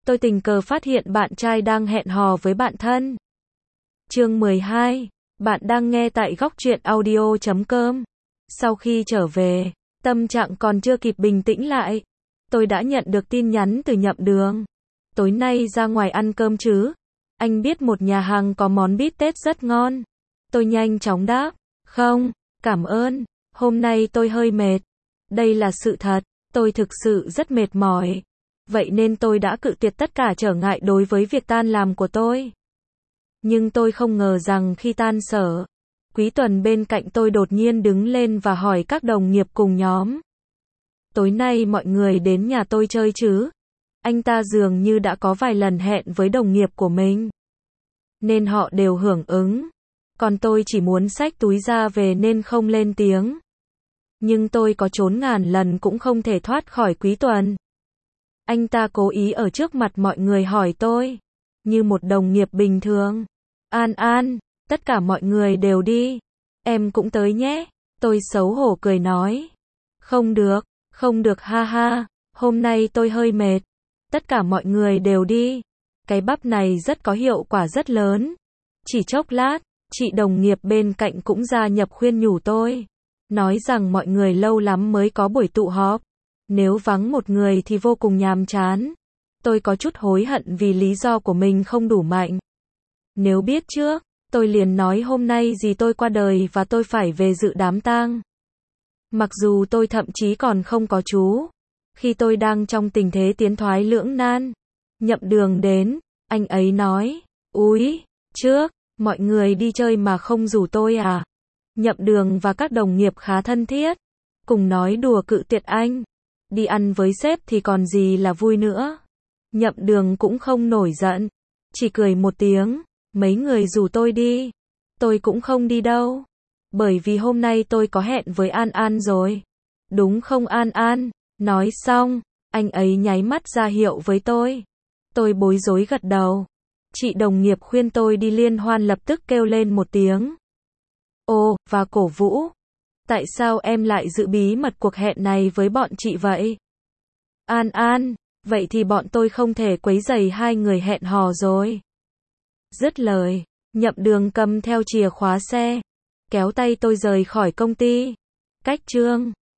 tôi tình cờ phát hiện bạn trai đang hẹn hò với bạn thân. Chương 12. Bạn đang nghe tại góc truyện audio.com. Sau khi trở về, tâm trạng còn chưa kịp bình tĩnh lại, tôi đã nhận được tin nhắn từ Nhậm Đường. Tối nay ra ngoài ăn cơm chứ? Anh biết một nhà hàng có món bít tết rất ngon. Tôi nhanh chóng đáp, không, cảm ơn, hôm nay tôi hơi mệt. Đây là sự thật, tôi thực sự rất mệt mỏi. Vậy nên tôi đã cự tuyệt tất cả trở ngại đối với việc tan làm của tôi. Nhưng tôi không ngờ rằng khi tan sở, Quý Tuần bên cạnh tôi đột nhiên đứng lên và hỏi các đồng nghiệp cùng nhóm. Tối nay mọi người đến nhà tôi chơi chứ? Anh ta dường như đã có vài lần hẹn với đồng nghiệp của mình, nên họ đều hưởng ứng. Còn tôi chỉ muốn xách túi ra về nên không lên tiếng. Nhưng tôi có trốn ngàn lần cũng không thể thoát khỏi Quý Tuần. Anh ta cố ý ở trước mặt mọi người hỏi tôi, như một đồng nghiệp bình thường. An An, tất cả mọi người đều đi. Em cũng tới nhé. Tôi xấu hổ cười nói. Không được ha ha, hôm nay tôi hơi mệt. Tất cả mọi người đều đi. Cái bắp này rất có hiệu quả rất lớn. Chỉ chốc lát, chị đồng nghiệp bên cạnh cũng gia nhập khuyên nhủ tôi. Nói rằng mọi người lâu lắm mới có buổi tụ họp. Nếu vắng một người thì vô cùng nhàm chán. Tôi có chút hối hận vì lý do của mình không đủ mạnh. Nếu biết trước, tôi liền nói hôm nay dì tôi qua đời và tôi phải về dự đám tang. Mặc dù tôi thậm chí còn không có chú. Khi tôi đang trong tình thế tiến thoái lưỡng nan, Nhậm Đường đến, anh ấy nói, úi, trước, mọi người đi chơi mà không rủ tôi à? Nhậm Đường và các đồng nghiệp khá thân thiết, cùng nói đùa cự tuyệt anh. Đi ăn với sếp thì còn gì là vui nữa. Nhậm Đường cũng không nổi giận, chỉ cười một tiếng, mấy người rủ tôi đi. Tôi cũng không đi đâu. Bởi vì hôm nay tôi có hẹn với An An rồi. Đúng không An An? Nói xong, anh ấy nháy mắt ra hiệu với tôi. Tôi bối rối gật đầu. Chị đồng nghiệp khuyên tôi đi liên hoan lập tức kêu lên một tiếng. Ồ, và cổ vũ. Tại sao em lại giữ bí mật cuộc hẹn này với bọn chị vậy? An An, vậy thì bọn tôi không thể quấy rầy hai người hẹn hò rồi. Dứt lời, Nhậm Đường cầm theo chìa khóa xe, kéo tay tôi rời khỏi công ty. Cách chương